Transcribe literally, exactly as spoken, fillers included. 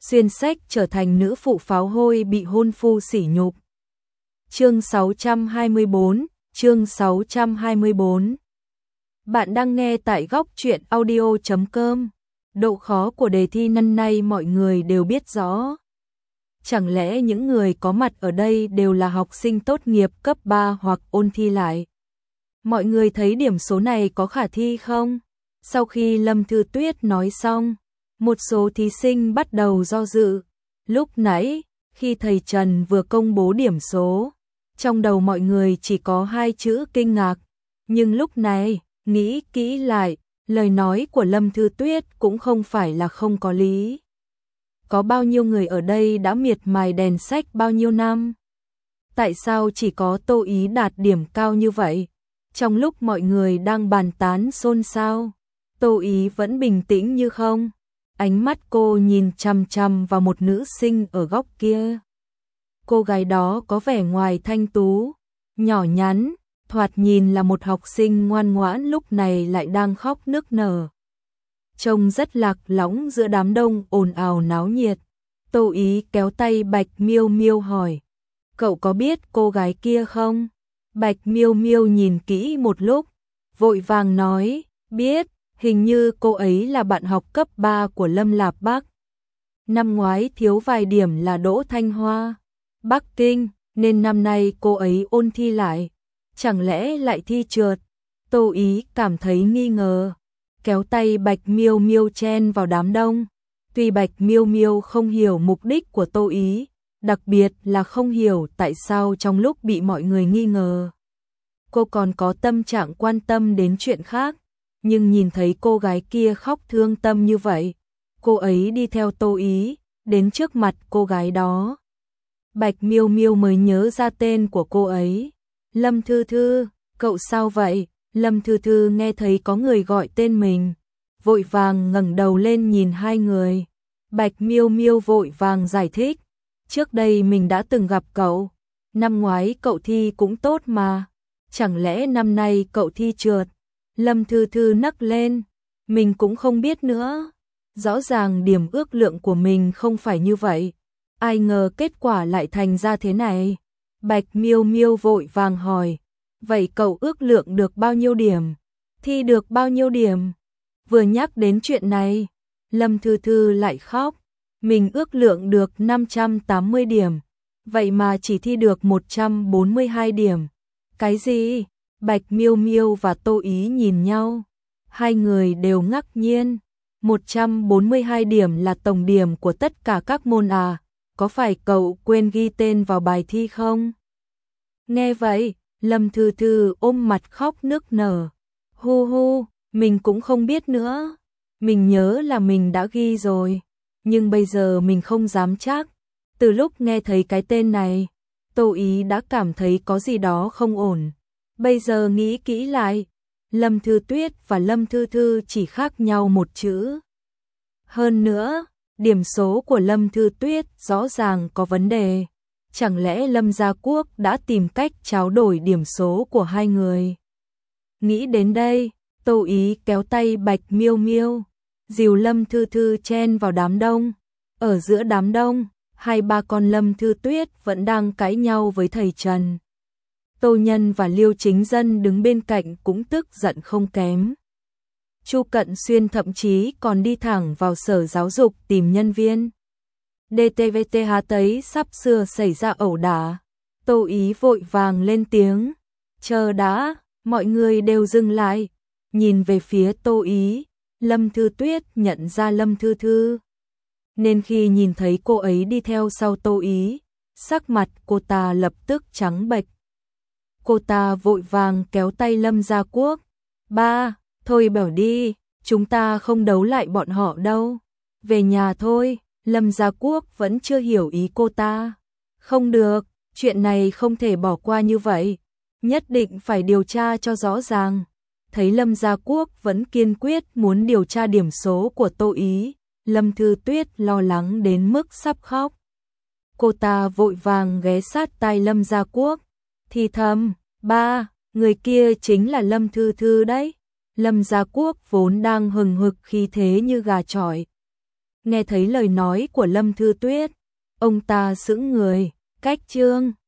xuyên sách trở thành nữ phụ pháo hôi bị hôn phu sỉ nhục. Chương sáu trăm hai mươi bốn, chương sáu trăm hai mươi bốn. Bạn đang nghe tại góc truyện audio chấm com. Độ khó của đề thi năm nay mọi người đều biết rõ. Chẳng lẽ những người có mặt ở đây đều là học sinh tốt nghiệp cấp ba hoặc ôn thi lại? Mọi người thấy điểm số này có khả thi không? Sau khi Lâm Thư Tuyết nói xong, một số thí sinh bắt đầu do dự. Lúc nãy, khi thầy Trần vừa công bố điểm số, trong đầu mọi người chỉ có hai chữ kinh ngạc. Nhưng lúc này, nghĩ kỹ lại, lời nói của Lâm Thư Tuyết cũng không phải là không có lý. Có bao nhiêu người ở đây đã miệt mài đèn sách bao nhiêu năm? Tại sao chỉ có Tô Ý đạt điểm cao như vậy? Trong lúc mọi người đang bàn tán xôn xao, Tô Ý vẫn bình tĩnh như không. Ánh mắt cô nhìn chằm chằm vào một nữ sinh ở góc kia. Cô gái đó có vẻ ngoài thanh tú, nhỏ nhắn, thoạt nhìn là một học sinh ngoan ngoãn, lúc này lại đang khóc nức nở. Trông rất lạc lõng giữa đám đông ồn ào náo nhiệt. Tô Ý kéo tay Bạch Miêu Miêu hỏi: "Cậu có biết cô gái kia không?" Bạch Miêu Miêu nhìn kỹ một lúc, vội vàng nói: "Biết, hình như cô ấy là bạn học cấp ba của Lâm Lạp Bắc. Năm ngoái thiếu vài điểm là đỗ Thanh Hoa, Bắc Kinh, nên năm nay cô ấy ôn thi lại. Chẳng lẽ lại thi trượt?" Tô Ý cảm thấy nghi ngờ, kéo tay Bạch Miêu Miêu chen vào đám đông. Tuy Bạch Miêu Miêu không hiểu mục đích của Tô Ý, đặc biệt là không hiểu tại sao trong lúc bị mọi người nghi ngờ, cô còn có tâm trạng quan tâm đến chuyện khác. Nhưng nhìn thấy cô gái kia khóc thương tâm như vậy, cô ấy đi theo Tô Ý, đến trước mặt cô gái đó. Bạch Miêu Miêu mới nhớ ra tên của cô ấy. "Lâm Thư Thư, cậu sao vậy?" Lâm Thư Thư nghe thấy có người gọi tên mình, vội vàng ngẩng đầu lên nhìn hai người. Bạch Miêu Miêu vội vàng giải thích: "Trước đây mình đã từng gặp cậu, năm ngoái cậu thi cũng tốt mà, chẳng lẽ năm nay cậu thi trượt?" Lâm Thư Thư nấc lên: "Mình cũng không biết nữa, rõ ràng điểm ước lượng của mình không phải như vậy, ai ngờ kết quả lại thành ra thế này." Bạch Miêu Miêu vội vàng hỏi: "Vậy cậu ước lượng được bao nhiêu điểm? Thi được bao nhiêu điểm?" Vừa nhắc đến chuyện này, Lâm Thư Thư lại khóc: "Mình ước lượng được năm trăm tám mươi điểm, vậy mà chỉ thi được một trăm bốn mươi hai điểm." "Cái gì?" Bạch Miêu Miêu và Tô Ý nhìn nhau, hai người đều ngạc nhiên. một trăm bốn mươi hai điểm là tổng điểm của tất cả các môn à? Có phải cậu quên ghi tên vào bài thi không? Nghe vậy, Lâm Thư Thư ôm mặt khóc nức nở. "Hu hu, mình cũng không biết nữa. Mình nhớ là mình đã ghi rồi, nhưng bây giờ mình không dám chắc." Từ lúc nghe thấy cái tên này, Tô Ý đã cảm thấy có gì đó không ổn. Bây giờ nghĩ kỹ lại, Lâm Thư Tuyết và Lâm Thư Thư chỉ khác nhau một chữ. Hơn nữa, điểm số của Lâm Thư Tuyết rõ ràng có vấn đề. Chẳng lẽ Lâm Gia Quốc đã tìm cách tráo đổi điểm số của hai người? Nghĩ đến đây, Tô Ý kéo tay Bạch Miêu Miêu, dìu Lâm Thư Thư chen vào đám đông. Ở giữa đám đông, hai ba con Lâm Thư Tuyết vẫn đang cãi nhau với thầy Trần. Tô Nhân và Liêu Chính Dân đứng bên cạnh cũng tức giận không kém. Chu Cận Xuyên thậm chí còn đi thẳng vào sở giáo dục tìm nhân viên. đê tê vê tê há thấy sắp sửa xảy ra ẩu đả. Tô Ý vội vàng lên tiếng: "Chờ đã!" Mọi người đều dừng lại, nhìn về phía Tô Ý. Lâm Thư Tuyết nhận ra Lâm Thư Thư, nên khi nhìn thấy cô ấy đi theo sau Tô Ý, sắc mặt cô ta lập tức trắng bệch. Cô ta vội vàng kéo tay Lâm Gia Quốc: "Ba, thôi bảo đi, chúng ta không đấu lại bọn họ đâu. Về nhà thôi." Lâm Gia Quốc vẫn chưa hiểu ý cô ta. "Không được, chuyện này không thể bỏ qua như vậy, nhất định phải điều tra cho rõ ràng." Thấy Lâm Gia Quốc vẫn kiên quyết muốn điều tra điểm số của Tô Ý, Lâm Thư Tuyết lo lắng đến mức sắp khóc. Cô ta vội vàng ghé sát tai Lâm Gia Quốc, thì thầm: "Ba, người kia chính là Lâm Thư Thư đấy." Lâm Gia Quốc vốn đang hừng hực khí thế như gà chọi, Nghe thấy lời nói của Lâm Thư Tuyết, ông ta sững người, cách chương